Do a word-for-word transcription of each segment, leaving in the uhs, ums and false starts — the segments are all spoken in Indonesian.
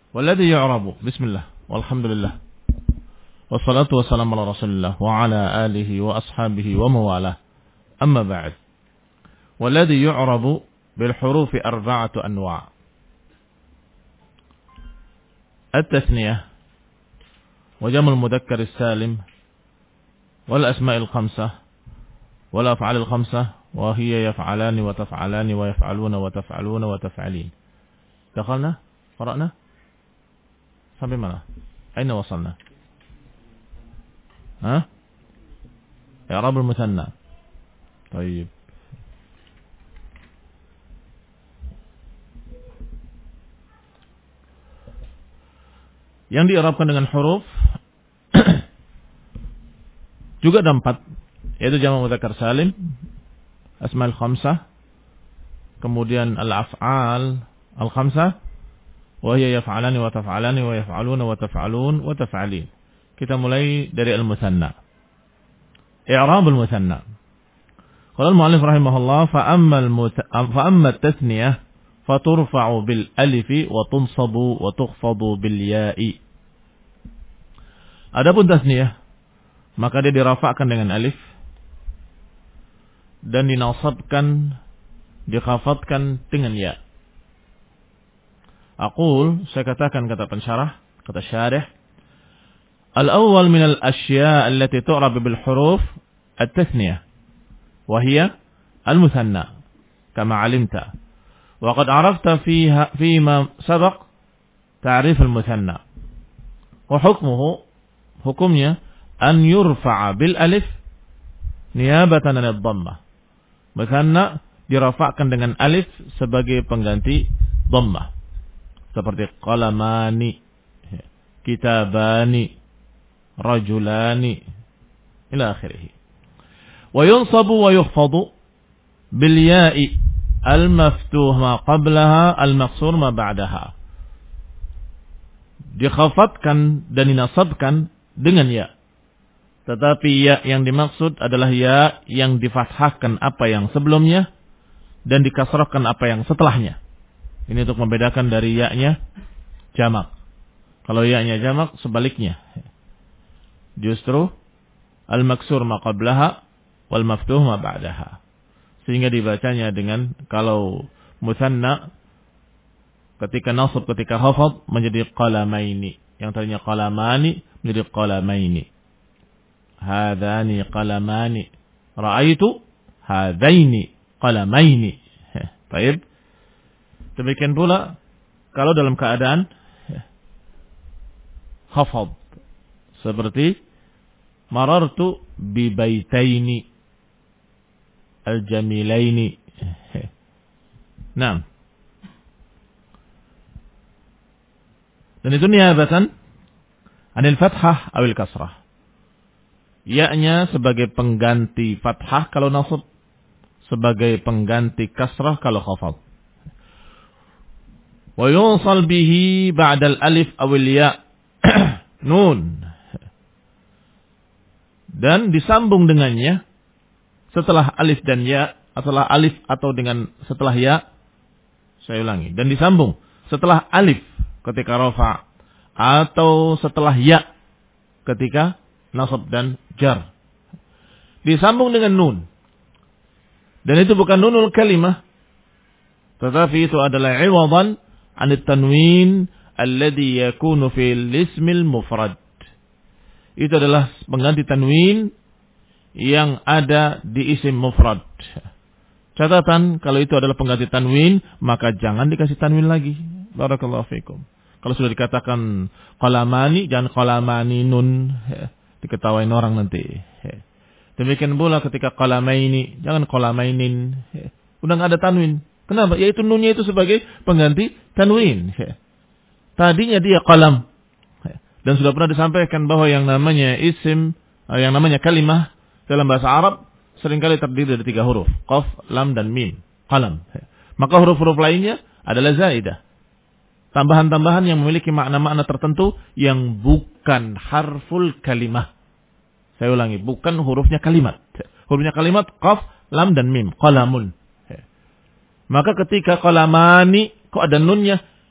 Walladhi yu'rabu. Bismillah. Walhamdulillah. Wassalatu wassalamu ala Rasulillah wa ala alihi wa ashabihi wa mawalah. Amma ba'd. Walladhi yu'rabu bil hurufi arba'atu anwa'. At-tathniyah wa jam'ul mudzakkar as-salim wal asma'il khamsah wal af'alil khamsah wa hiya yaf'alani wa taf'alani wa yaf'aluna wa taf'aluna wa taf'alin. Dakhalna? Qara'na? Sampai mana? Aina wasalna? Ha? I'rab al-muthanna. Baik. Yang di'rabkan dengan huruf juga ada empat, yaitu jamak mudzakkar salim, asmaul khamsah, kemudian al-af'al al-khamsah, wa hiya yaf'alani wa taf'alani wa yaf'aluna wa taf'alun wa taf'alin. Kita mulai dari al-muthanna. I'rab al-muthanna. Qala al-mu'allif rahimahullah fa amma fa amma at-tathniyah faturfa'u bil alif wa tunsabu wa tukhfadu bil ya'i. Adapun tasniyah, maka dia dirafa'kan dengan alif dan dinasabkan, dikhafadkan dengan ya. Aqul, saya katakan kata pensyarah, kata syarih, al-awwal min al-ashya' allati tu'rab bil huruf at-tathniyah wa hiya al-muthanna kama 'alimta wa qad 'arafta fiha fima sabaq ta'rif al-muthanna wa hukmuhu, hukumnya an yurfa'a bil alif niyabatan 'an ad-dhammah. Muthanna dirafa'kan dengan alif sebagai pengganti dhammah. Seperti qalamani, kitabani, rajulani, ila akhirih. Wa yunsabu wa yukhfadu bil ya'i al-maftuh ma qablaha al-maqsur ma ba'daha. Dikhafadkan dan dinasabkan dengan ya. Tetapi ya yang dimaksud adalah ya yang difathahkan apa yang sebelumnya dan dikasrahkan apa yang setelahnya. Ini untuk membedakan dari ya-nya jamak. Kalau ya-nya jamak, sebaliknya. Justru al-maksur ma qablaha wal maftuh ma ba'daha. Sehingga dibacanya dengan, kalau muthanna ketika nasab, ketika khafad menjadi qalamaini. Yang tadinya qalamani menjadi qalamaini. Hadani qalamani. Ra'aitu hadaini qalamaini. Baik. Demikian pula kalau dalam keadaan khafad, seperti marartu bi baitaini al-jamilaini. Naam. Dan itu niyabatan anil fathah awil kasrah. Ya-nya sebagai pengganti fathah kalau nasab, sebagai pengganti kasrah kalau khafad. Wa yunsal bihi ba'dal alif awil ya nun, dan disambung dengannya setelah alif dan ya, setelah alif atau dengan setelah ya, saya ulangi, dan disambung setelah alif ketika rafa atau setelah ya ketika nasab dan jar, disambung dengan nun, dan itu bukan nunul kalimah, tetapi itu adalah iwadan anit tanwin alladhi yakunu fil ismil mufrad. Itu adalah pengganti tanwin yang ada di isim mufrad. Catatan, kalau itu adalah pengganti tanwin, maka jangan dikasih tanwin lagi. Barakallahu fikum. Kalau sudah dikatakan qalamani, jangan qalamani nun, diketawain orang nanti. Demikian pula ketika qalamaini, jangan qalamainin, udah nggak ada tanwin. Kenapa? Yaitu nunnya itu sebagai pengganti tanwin. Tadinya dia qalam. Dan sudah pernah disampaikan bahwa yang namanya isim, yang namanya kalimah dalam bahasa Arab seringkali terdiri dari tiga huruf. Qaf, lam, dan mim. Qalam. Maka huruf-huruf lainnya adalah zaidah. Tambahan-tambahan yang memiliki makna-makna tertentu yang bukan harful kalimah. Saya ulangi, bukan hurufnya kalimat. Hurufnya kalimat qaf, lam, dan mim. Qalamun. Maka ketika qalamani, kok ada nunnya,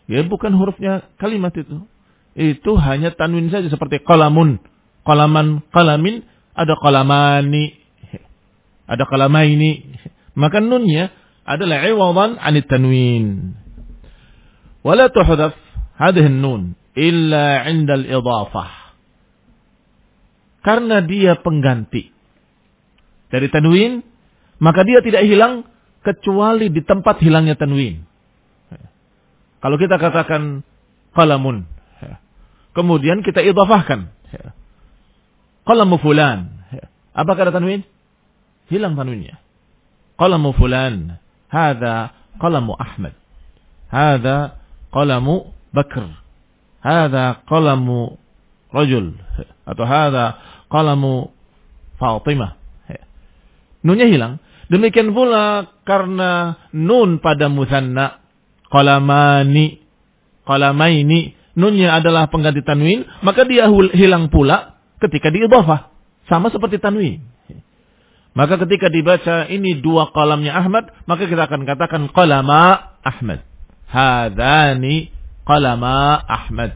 Ya bukan hurufnya kalimat itu. Itu hanya tanwin saja seperti qalamun, qalaman, qalamin, ada qalamani, ada qalamaini. Maka nunnya adalah iwadan 'anit tanwin. Wala tuhdaf hadhihi an-nun illa 'inda al-idhafah. Karena dia pengganti dari tanwin, maka dia tidak hilang kecuali di tempat hilangnya tanwin. Kalau kita katakan qalamun, kemudian kita idhafahkan qalamu fulan, apakah ada tanwin? Hilang tanwinnya. Qalamu fulan, hadza qalamu Ahmad, hadza qalamu Bakr, hadza qalamu rajul, atau hadza qalamu Fatimah. Nunnya hilang. Demikian pula karena nun pada musanna, qalamani, qalamaini, nunnya adalah pengganti tanwin, maka dia hilang pula ketika diidhafah. Sama seperti tanwin. Maka ketika dibaca ini dua qalamnya Ahmad, maka kita akan katakan qalama Ahmad. Hadani qalama Ahmad.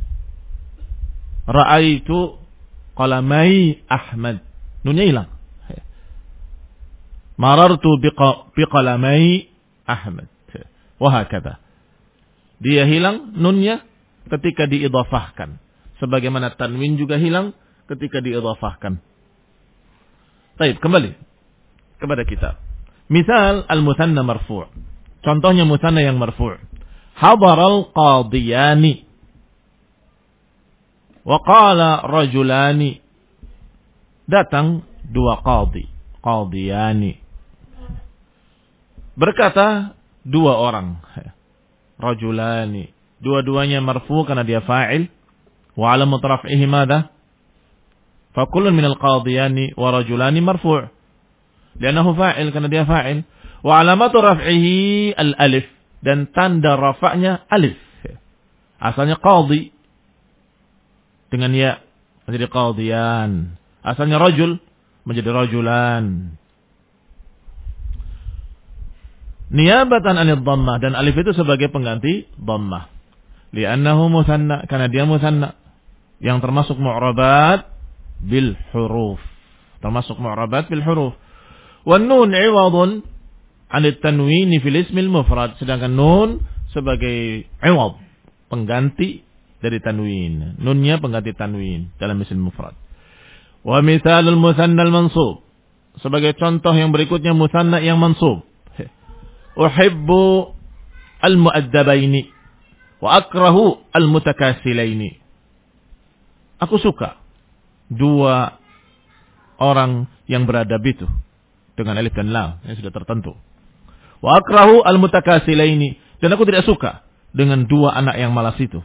Ra'aitu qalamai Ahmad. Nunnya hilang. Marartu biqalamai Ahmad. Wahakadha. Dia hilang nunnya ketika diidhafahkan. Sebagaimana tanwin juga hilang ketika diidhafahkan. Baik, kembali kepada kita. Misal al-muthanna marfu'. Contohnya muthanna yang marfu'. Hadaral qadiyani. Wa qala rajulani. Datang dua qadi. Qadiyani. Berkata dua orang. Rajulani. Dua-duanya marfu karena dia fa'il. Wa alamat raf'ihi madha? Fakullun minal qadiyani wa rajulani marfu'. Lianahu fa'il karena dia fa'il. Wa alamatu raf'ihi al-alif. Dan tanda rafa'nya alif. Asalnya qadi. Dengan ya menjadi qadiyan. Asalnya rajul menjadi rajulan. Niyabatan anid dhammah, dan alif itu sebagai pengganti dhammah. Li'annahu musanna, karena dia musanna yang termasuk mu'rabat bil huruf. Termasuk mu'rabat bil huruf. Wan nun 'iwadun anit tanwin fil ismil mufrad, sedangkan nun sebagai 'iwad, pengganti dari tanwin. Nunnya pengganti tanwin dalam isim mufrad. Wa mithalul musanna al mansub, sebagai contoh yang berikutnya musanna yang mansub. Uhibbu al-mu'addabaini wa akrahu al-mutakasilaini. Aku suka dua orang yang beradab itu dengan alif dan lam yang sudah tertentu. Wa akrahu al-mutakasilaini, dan aku tidak suka dengan dua anak yang malas itu.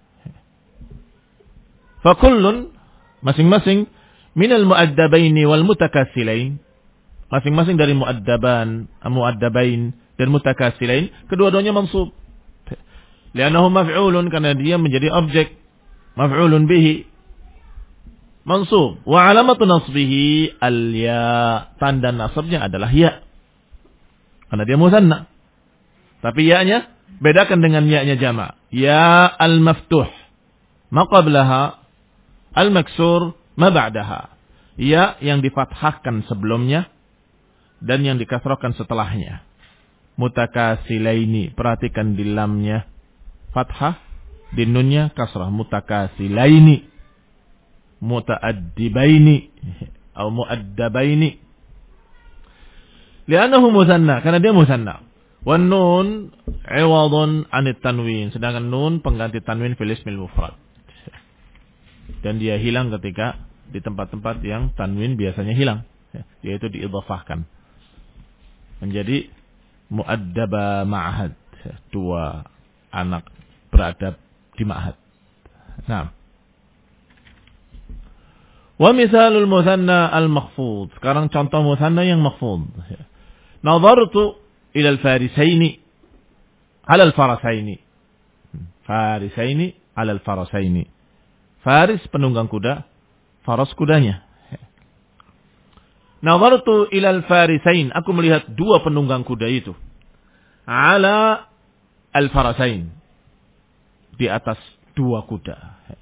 Fa kullun, masing-masing, minal mu'addabaini wal mutakasilain, masing-masing dari mu'addaban, mu'addabain dan mutakasilain, kedua-duanya mansub. Li'annahu maf'ulun, karena dia menjadi objek, maf'ulun bihi, mansub. Wa alamatu nasbihi al-ya, tanda nasabnya adalah ya, karena dia musanna. Tapi ya-nya bedakan dengan ya-nya jama'. Ya al-maftuh ma qablaha, al-maksur ma ba'daha. Ya yang difathahkan sebelumnya dan yang dikasrahkan setelahnya. Mutakasilaini, perhatikan di lamnya fathah, di nunnya kasrah. Mutakasilaini, mutaaddibaini atau muaddabaini. Li'annahu musanna, karena dia musanna. Wan nun 'iwadun 'anit tanwin, sedangkan nun pengganti tanwin fil ismil mufrad. Dan dia hilang ketika di tempat-tempat yang tanwin biasanya hilang, yaitu diidhafahkan menjadi mu'addaba ma'ahad, dua anak beradab di ma'ahad. Nah, wa misalul musanna al-makhfud, sekarang contoh musanna yang makhfud. Nadartu ila al-farisaini ala al-farasaini. Farisaini ala al-farasaini. Faris penunggang kuda, faras kudanya. Nadartu ilal farisain, aku melihat dua penunggang kuda itu. Ala al-farasain, di atas dua kuda.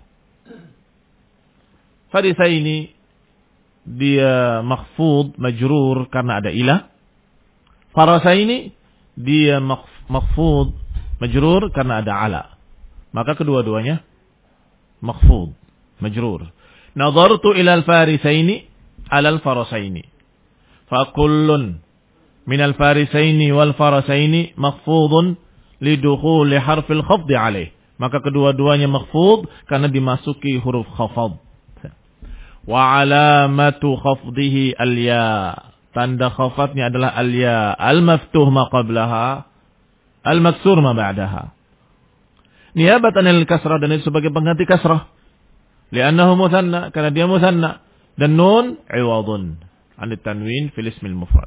Farisaini dia makhfud, majrur karena ada ilah. Farasaini dia makhfud, majrur karena ada ala. Maka kedua-duanya makhfud, majrur. Nadartu ila al-farisaini ala al-farasaini. Fa kullun min al-farisaini wal farasaini makhfudun lidukhuli harfil khafdi alaih. Maka kedua-duanya makhfud karena dimasuki huruf khafad. Wa alamatu khafdihi al-ya. Tanda khafadnya adalah al-ya. Al-maftuh ma qablaha, al-maksur ma ba'daha. Niyabatan al-kasrah, dan itu sebagai pengganti kasrah. Li'annahu muthanna, karena dia muthanna. Dan nun iwadun anit tanwin fil ismil mufrad.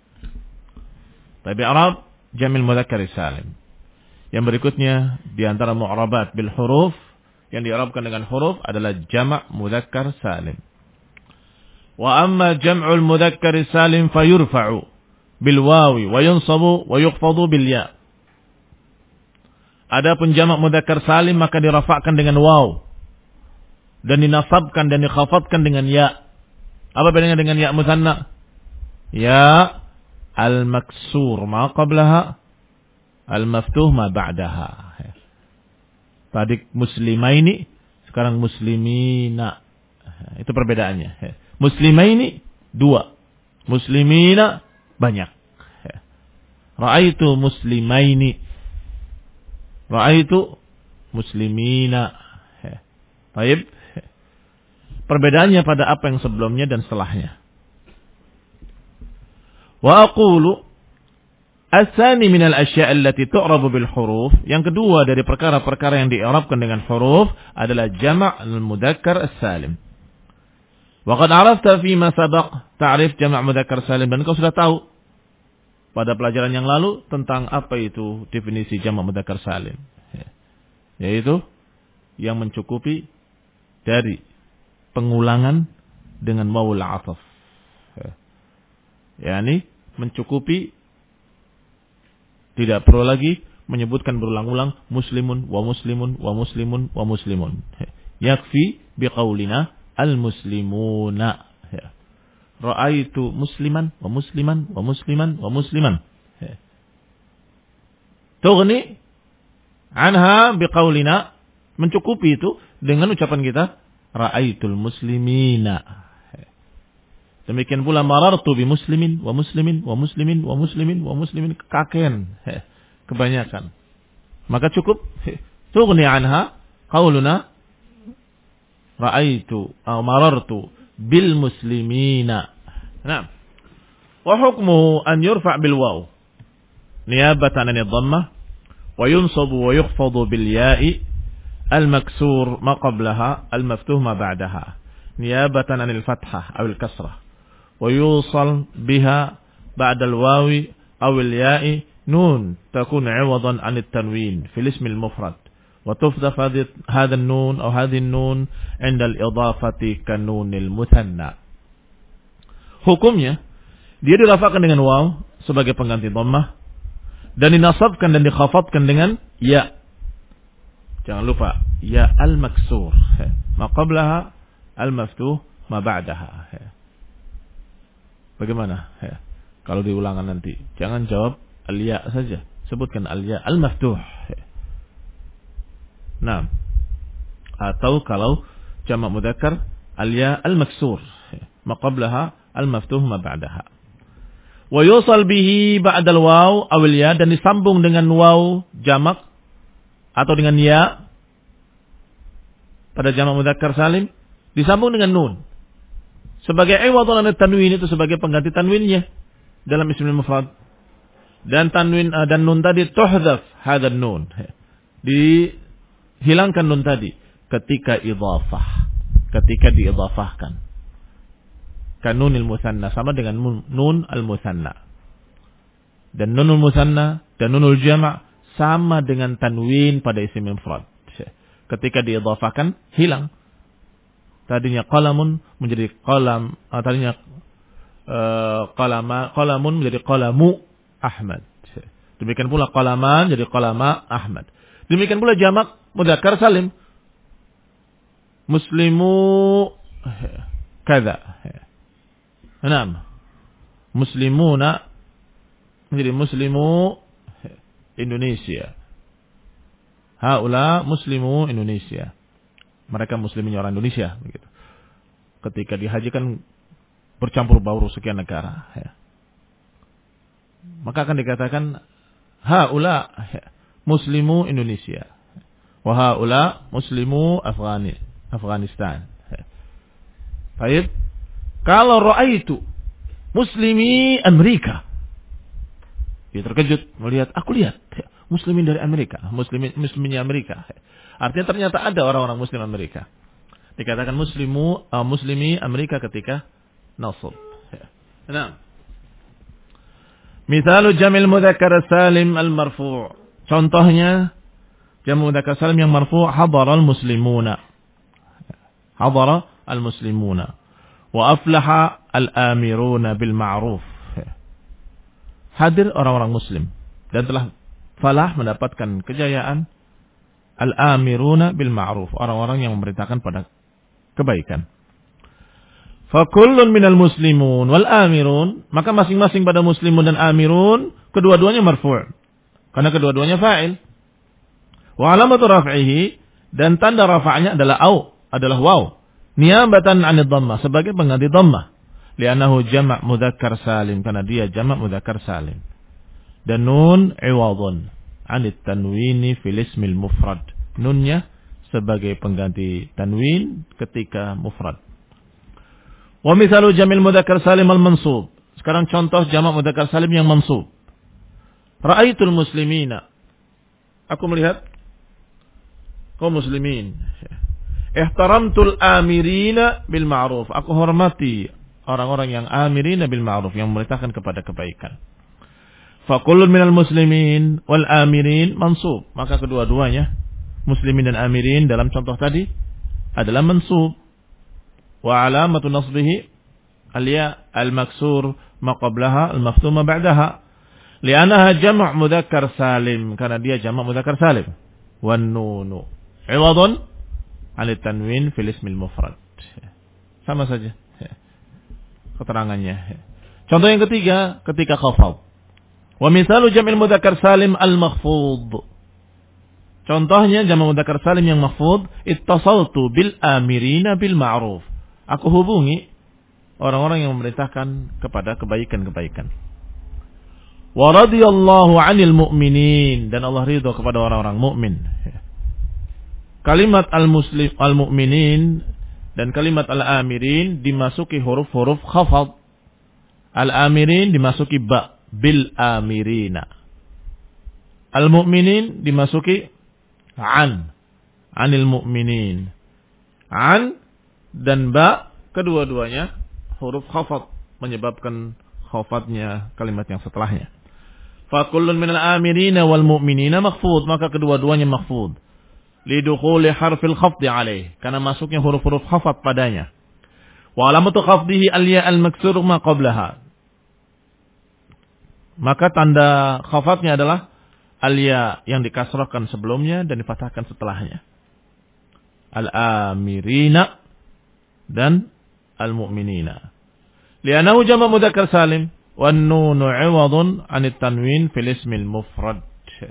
Tapi Arab jamil mudzakkar salim. Yang berikutnya di antara mu'rabat bil huruf yang di'rabkan dengan huruf adalah jama' mudzakkar salim. Wa amma jam'ul mudzakkar salim fayurfa'u bil wawi wa yunsabu wa yukhfadu bil ya. Adapun jama' mudzakkar salim maka dirafa'kan dengan waw dan dinasabkan dan dikhafadkan dengan ya. Apa bedanya dengan ya mutsanna? Ya al-maksur ma qablaha, al-maftuh ma ba'daha. Tadi muslimaini, sekarang muslimina. Itu perbedaannya. Muslimaini dua, muslimina banyak. Ra'aitu muslimaini, ra'aitu muslimina. Baik. Perbedaannya pada apa yang sebelumnya dan setelahnya. Wa aqulu as-sani min al-asya' allati tu'rabu bil huruf. Yang kedua dari perkara-perkara yang di'rabkan dengan huruf adalah jama' al-mudzakkar as-salim. Wa qad 'arafta fi ma sabaq ta'rif jama' mudzakkar salim, dan kau sudah tahu pada pelajaran yang lalu tentang apa itu definisi jama' mudzakkar salim. Yaitu yang mencukupi dari pengulangan dengan wawul 'athaf. yakni mencukupi, tidak perlu lagi menyebutkan berulang-ulang muslimun wa muslimun wa muslimun wa muslimun. Yakfi biqaulina al-muslimuna. Ra'aitu musliman wa musliman wa musliman wa musliman. Tughni anha biqaulina, mencukupi itu dengan ucapan kita ra'aitul muslimina. Demikian pula marartu bi muslimin wa muslimin wa muslimin wa muslimin wa muslimin, kaken kebanyakan. Maka cukup tughni anha qauluna ra'aitu atau marartu bil muslimina. Nah, wa hukmuhu an yurfa' bil waw niyabatan 'anil dhammah wa yunsabu wa yukhfadu bil ya'i al maksur ma qablaha al maftuh ma ba'daha niyabatan 'anil fathah aw al kasrah wa yusal biha ba'da al wawi aw al ya'i nun takun 'iwadan 'anil tanwin fil ism al mufrad wa tufdaf hadha an nun aw hadhihi an nun 'inda al idafati kan nunil muthanna. Hukumnya dia dirafa'kan dengan waw sebagai pengganti dhammah dan dinasabkan dan dikhafadkan dengan ya. Jangan lupa ya al-maksur ma qablaha al-maftuh ma ba'daha. Bagaimana kalau diulangan nanti? Jangan jawab al-ya saja, sebutkan al-ya al-maftuh. Nah, atau kalau jamak mudzakkar al-ya al-maksur ma qablaha al-maftuh ma ba'daha. Wa yusal bihi ba'dal waw awil ya, dan disambung dengan waw jamak atau dengan ya pada jamak mudzakkar salim disambung dengan nun sebagai iwadun an tanwin, itu sebagai pengganti tanwinnya dalam ismul mufrad. Dan tanwin dan nun tadi tuhdhaf hadan nun, dihilangkan nun tadi ketika idhafah, ketika diidhafahkan. Kanunil musanna, sama dengan nun al-musanna. Dan nunul musanna dan nunul jama' sama dengan tanwin pada isim mufrad. Ketika diidhafakan hilang. Tadinya qalamun menjadi qalam, tadinya uh, qalama, qalamun menjadi qalamu Ahmad. Demikian pula qalaman jadi qalama Ahmad. Demikian pula jamak mudzakkar salim. Muslimu kada. Enam. Muslimuna menjadi muslimu Indonesia. Haula muslimu Indonesia. Mereka muslimin orang Indonesia begitu. Ketika dihajikan bercampur baur sekian negara ya. Maka akan dikatakan haula muslimu Indonesia wa haula muslimu Afghani Afghanistan. Baik. Kalau ra'aitu muslimi Amerika, dia terkejut melihat, aku lihat muslimin dari Amerika, muslimin musliminnya Amerika. Artinya ternyata ada orang-orang muslim Amerika. Dikatakan muslimu uh, muslimi Amerika ketika nasab. Nah. Misalu jamil mudzakkar salim al-marfu'. Contohnya jamu mudzakkar salim yang marfu' hadara al-muslimuna. Hadara al-muslimuna. Wa aflaha al-amiruna bil ma'ruf. Hadir orang-orang muslim dan telah falah mendapatkan kejayaan al-amiruna bil ma'ruf, orang-orang yang memerintahkan pada kebaikan. Fa kullun minal muslimun wal amirun, maka masing-masing pada muslimun dan amirun kedua-duanya marfu'. Karena kedua-duanya fa'il. Wa alamatu raf'ihi, dan tanda rafa'nya adalah au, adalah waw. Niyabatan 'anid dhammah, sebagai pengganti dhammah. Li'annahu jama' mudzakkar salim, karena dia jama' mudzakkar salim. Dan nun iwadun 'anit tanwini fil ismil mufrad. Nunnya sebagai pengganti tanwin ketika mufrad. Wa mithalu jamil mudzakkar salim al-mansub. Sekarang contoh jamak mudzakkar salim yang mansub. Ra'aitul muslimina. Aku melihat kaum muslimin. Ihtaramtul amirina bil ma'ruf. Aku hormati orang-orang yang amirina bil ma'ruf, yang memerintahkan kepada kebaikan. Fa kullun minal muslimin wal amirin mansub. Maka kedua-duanya muslimin dan amirin dalam contoh tadi adalah mansub. Wa alamatu nasbihi al-ya al-maksur ma qablaha al-maftuma ba'daha. Li'annaha jama' mudzakkar salim, karena dia jama' mudzakkar salim. Wan nunu iwadun 'ala tanwin fil ismil mufrad. Sama saja keterangannya. Contoh yang ketiga ketika khafad. Wa mithalu jam'il mudzakkar salim al-makhfud. Contohnya jamak mudzakkar salim yang mahfud, ittasaltu bil amirina bil ma'ruf. Aku hubungi orang-orang yang memerintahkan kepada kebaikan-kebaikan. Wa radiyallahu 'anil mu'minin, dan Allah ridha kepada orang-orang mukmin. Kalimat al-muslim al-mu'minin dan kalimat al-amirin dimasuki huruf-huruf khafad. Al-amirin dimasuki ba bil amirina. Al-mu'minin dimasuki an, anil mu'minin. An dan ba kedua-duanya huruf khafad, menyebabkan khafadnya kalimat yang setelahnya. Fa kullun minal amirina wal mu'minina makhfud, maka kedua-duanya makhfud. Lidukhuli harfil khafdi alaih, karena masuknya huruf-huruf khafad padanya. Wa alamatu khafdihi al-ya al-maksur ma qablaha. Maka tanda khafadnya adalah al-ya yang dikasrahkan sebelumnya dan difathahkan setelahnya. Al-amirina dan al-mu'minina. Li'annahu jama' mudzakkar salim wan nunu 'iwadun 'anit tanwin fil ismil mufrad.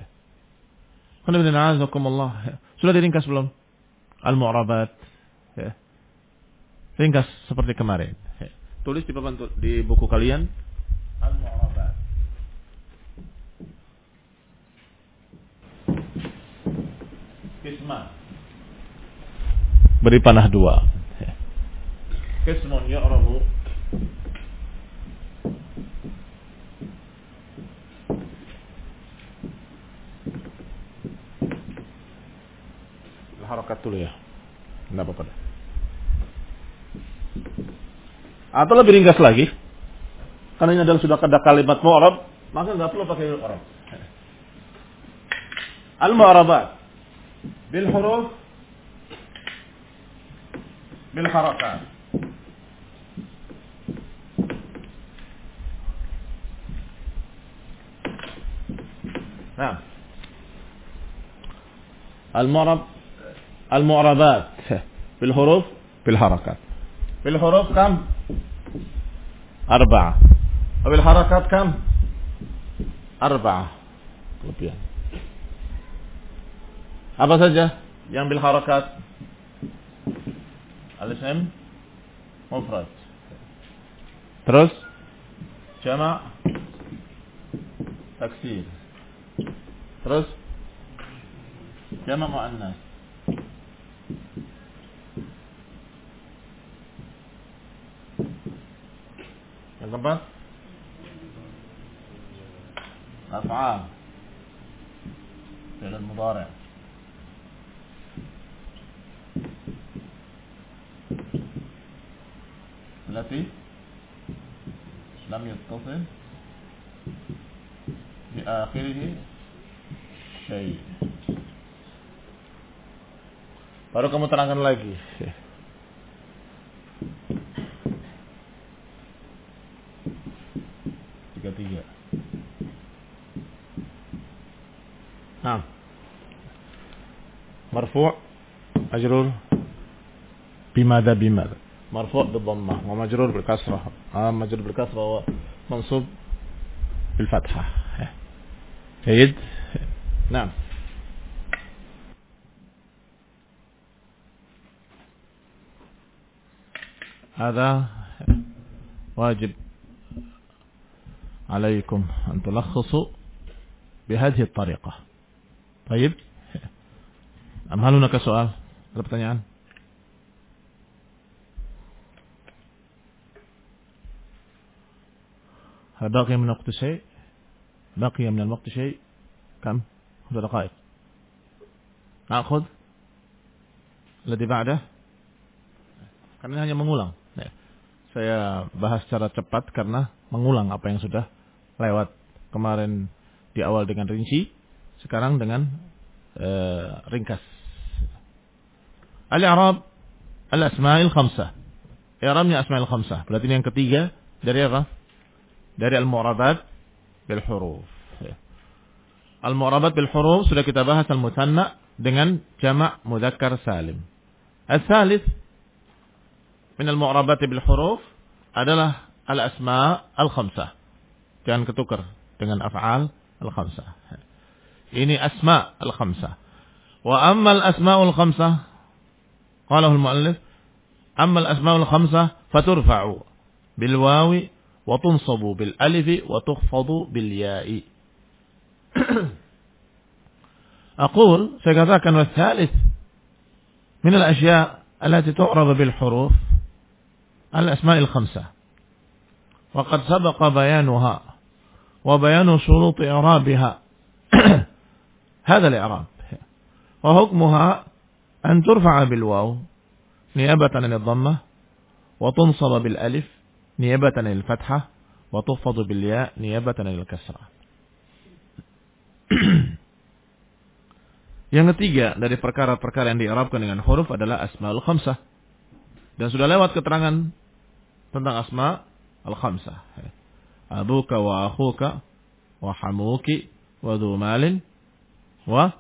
Sudah diringkas belum? Al-mu'rabat. Ringkas seperti kemarin. Tulis di papan di buku kalian al-mu'rabat. Kisman. Beri panah dua. Kismun ya'rabu harakat dulu ya. Enggak apa-apa. Atau lebih ringkas lagi. Karena ini adalah sudah ada kalimat mu'rab, maka enggak perlu pakai mu'rab. Al-mu'rabat bil huruf bil harakat. Nah, Al-mu'rab al-mu'rabat bil huruf bil harakat. Bil huruf kam? Arba'ah. Bil harakat kam? Arba'ah. Kelebihan. Apa saja yang bil harakat? Al-ism mufrad. Terus jama' taksir. Terus jama' muannas. Yang keempat af'al fi'l mudhari'. التي لم يتصل بآخره شيء. Baru kamu terangkan lagi. Tiga tiga. Nah, marfu' majrur bimada bimada. مرفوع بالضمة ومجرور بالكسرة آه مجرور بالكسرة ومنصوب بالفتحة. جيد. نعم. هذا واجب عليكم أن تلخصوا بهذه الطريقة. طيب. أم هل هناك سؤال؟ ada pertanyaan? هل باقي من الوقت شيء؟ بقي من الوقت شيء؟ كم؟ خمس دقائق. نأخذ الذي بعده. Karena hanya mengulang. Saya bahas secara cepat karena mengulang apa yang sudah lewat kemarin di awal dengan rinci, sekarang dengan uh, ringkas. Al-i'rab al-asma'il khamsah. I'rabnya asma'il khamsah. Berarti ini yang ketiga dari apa? Dari al-mu'rabat bil huruf. Al-mu'rabat bil huruf sudah kita bahas al-muthanna dengan jama' mudzakkar salim. Al-tsalits min al-mu'rabat bil huruf adalah al-asma' al-khamsah. Jangan ketukar dengan af'al al-khamsah. Ini asma' al-khamsah. Wa amma al-asma'ul khamsah qalahu al-mu'allif amma al-asma'ul khamsah faturfa'u bil wawi wa tunsabu bil alif wa tukhfadu bil ya'i. Aqul, saya katakan والثالث من الأشياء التي تعرض بالحروف الأسماء الخمسة وقد سبق بيانها وبيان شروط إعرابها. هذا الإعراب وحكمها أن ترفع بالواو نيابة عن الضمة وتنصب بالألف نيابة عن الفتحة وتخفض بالياء نيابة عن الكسرة. Yang ketiga dari perkara-perkara yang di'rabkan dengan huruf adalah asmaul khamsah. Dan sudah lewat keterangan tentang asma al-khamsah. Abuka wa akhuka wa hamuki wa dhu malin wa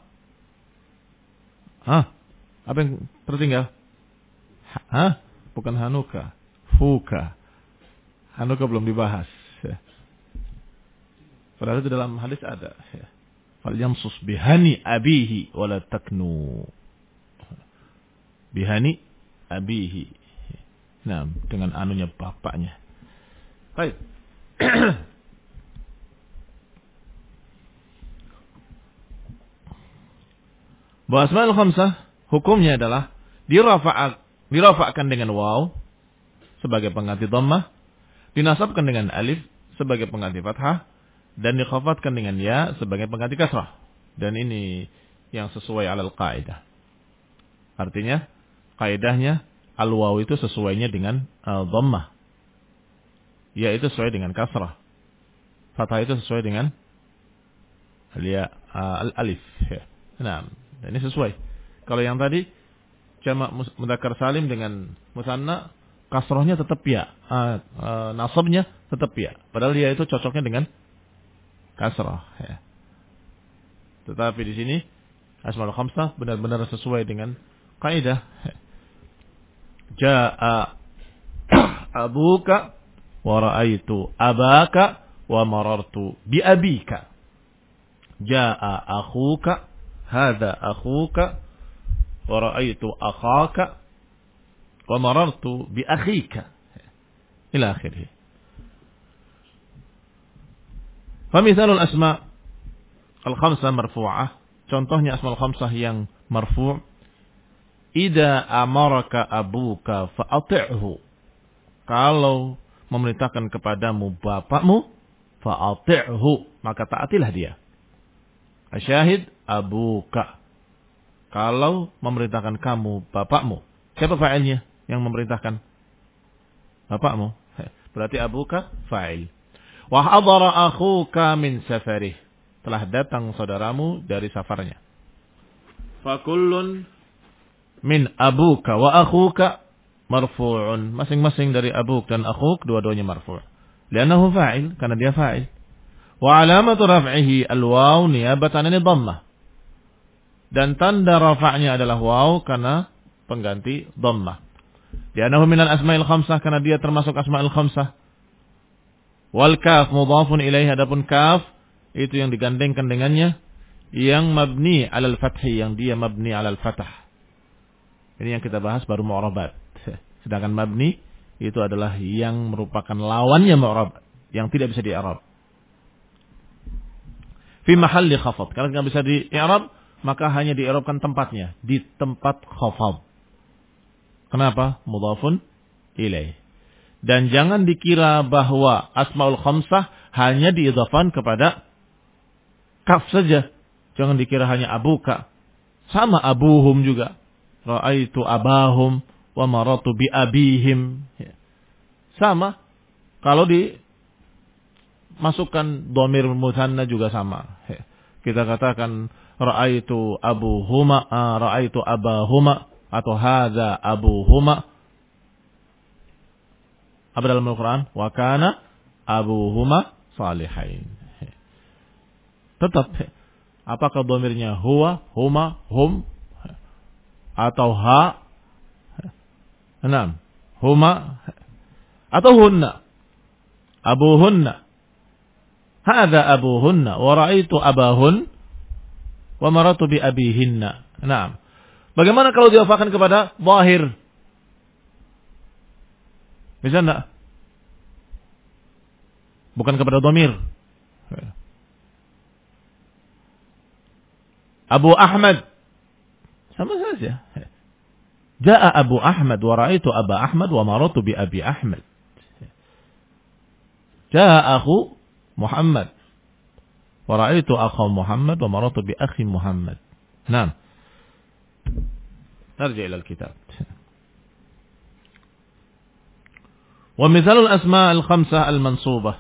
Hah? Apa yang tertinggal? Hah? Bukan hanuka, fuka. Hanuka belum dibahas. Padahal itu dalam hadis ada. Falyamsus bihani abihi wala taknu. Bihani abihi. Nah, dengan anunya bapaknya. Baik. Bahwa asmaul khamsah hukumnya adalah dirafa' dirafa'kan dengan waw sebagai pengganti dhammah, dinasabkan dengan alif sebagai pengganti fathah, dan dikhafatkan dengan ya sebagai pengganti kasrah. Dan ini yang sesuai alal kaidah. Artinya kaidahnya al-waw itu sesuainya dengan uh, dhammah. Ya itu sesuai dengan kasrah. Fathah itu sesuai dengan ya uh, al-alif. Ya. Nah, ini sesuai. Kalau yang tadi jamak mudzakkar salim dengan musanna, kasrahnya tetap ya, uh, uh, nasabnya tetap ya. Padahal ya itu cocoknya dengan kasrah. Ya. Tetapi di sini Asmaul khamsah benar-benar sesuai dengan kaidah. Jaa abuka wa ra'aitu abaka wa marartu bi abika. Jaa akhuka, hadha akhuka, wa ra'aitu akhaka, wa marartu bi akhika. Ila akhirih. Famisalul asma al-khamsah marfu'ah. Contohnya asmaul khamsah yang marfu'. Idza amaraka abuka fa'ati'hu. Kalau memerintahkan kepadamu bapakmu, fa'ati'hu, maka taatilah dia. Asyahid abuka. Kalau memerintahkan kamu bapakmu. Siapa fa'ilnya yang memerintahkan? Bapakmu. Berarti abuka fa'il. Wa hadara akhuka min safarih. Telah datang saudaramu dari safarnya. Fakullun min abuka wa akhuka marfu'un. Masing-masing dari abuk dan akhuk dua-duanya marfu'. Liannahu fa'il, karena dia fa'il. Wa alamatu raf'ihi al-waw niyabatan 'anil dhammah. Dan tanda rafa'nya adalah waw karena pengganti dhammah. Liannahu minal asma'il khamsah, karena dia termasuk asma'il khamsah. Wal kaf mudhafun ilaihi, adapun kaf itu yang digandengkan dengannya yang mabni 'alal fathi, yang dia mabni 'alal fathah. Ini yang kita bahas baru mu'rabat. Sedangkan mabni itu adalah yang merupakan lawannya mu'rab, yang tidak bisa di-i'rab. Fi mahalli khafad. Kalau tidak bisa di-i'rab, maka hanya di-i'rabkan tempatnya, di tempat khafad. Kenapa? Mudhafun ilaih. Dan jangan dikira bahwa asmaul khamsah hanya diidhafan kepada kaf saja. Jangan dikira hanya abuka. Sama abuhum juga. Ra'aitu abahum wa maratu bi abihim. Sama. Kalau dimasukkan dhamir mutsanna juga sama. Kita katakan ra'aitu abuhuma, ra'aitu abahuma, atau hadza abuhuma. Apa dalam Al-Quran? Wa kana abuhuma salihain. Tetap, apakah dhamirnya huwa, huma, hum, atau ha, enam, huma, atau hunna, abuhunna, hadza abuhunna, wa ra'aitu abahun, wa maratu bi abihinna. Enam. Bagaimana kalau diwafakan kepada zahir? Bisa enggak? Bukan kepada dhamir. Abu Ahmad. Sama saja. Ja'a Abu Ahmad wa ra'aitu Aba Ahmad wa maratu bi Abi Ahmad. Ja'a akhu Muhammad wa ra'aitu akha Muhammad wa maratu bi akhi Muhammad. Naam. Narji' ila al-kitab. Wa mithalul asma' al-khamsah al-mansubah.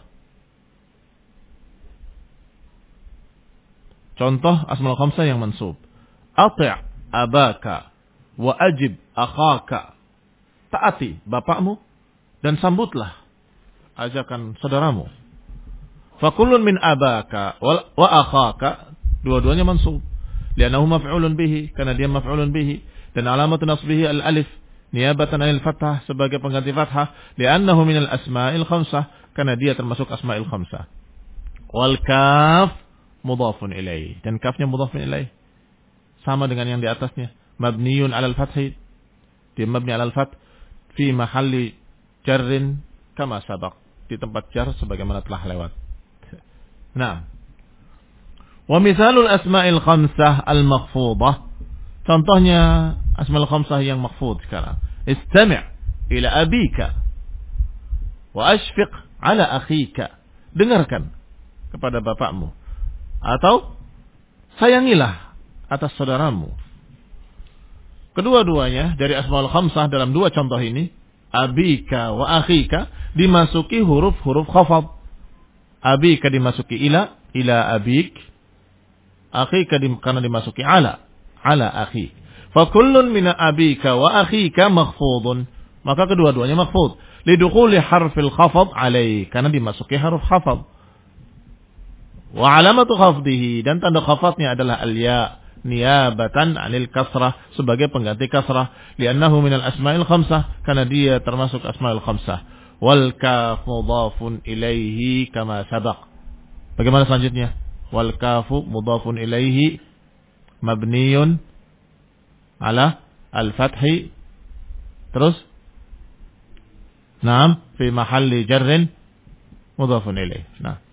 Contoh asmaul khamsah yang mansub. Ati' abaka wa ajib akhaka. Taati bapakmu dan sambutlah ajakan saudaramu. Fakullun min abaka wa akhaka, dua-duanya mansub. Li'annahu maf'ulun bihi, karena dia maf'ulun bihi, dan alamatu nasbihi al-alif niyabatan 'anil fathah, sebagai pengganti fathah. Li'annahu minal asma'il khamsah, karena dia termasuk asma'il khamsah. Wal kaf mudhafun ilaih, dan kafnya mudhafun ilaih sama dengan yang di atasnya, mabniyun 'alal fathi, dia mabni 'alal fath fi mahalli jarrin kama sabaq, di tempat jar sebagaimana telah lewat. Nah, wa mithalul asma'il khamsah al-makhfudah, contohnya asma'il khamsah yang makhfud sekarang. Istami' ila abika wa ashfiq ala akhika, dengarkan kepada bapakmu, atau sayangilah atas saudaramu. Kedua-duanya dari asmaul khamsah dalam dua contoh ini, abika wa akhika, dimasuki huruf-huruf khafad. Abika dimasuki ila, ila abik. Akhika dim, karena dimasuki ala, ala akhik. Fa kullun min abika wa akhika makhfudun, maka kedua-duanya makhfud. Lidukhuli harfil khafad alaih, karena dimasuki huruf khafad. Wa alamatu khafdihi, dan tanda khafadnya adalah al-ya, niyabatan 'anil kasrah, sebagai pengganti kasrah, li'annahu minal asma'il khamsah, karena dia termasuk asma'il khamsah. Wal kaf mudhafun ilaihi kama sabaq. Bagaimana selanjutnya? Wal kafu mudhafun ilaihi mabniyun ala al-fathi. Terus Naam fi mahalli jarrin mudhafun ilaihi. Nah.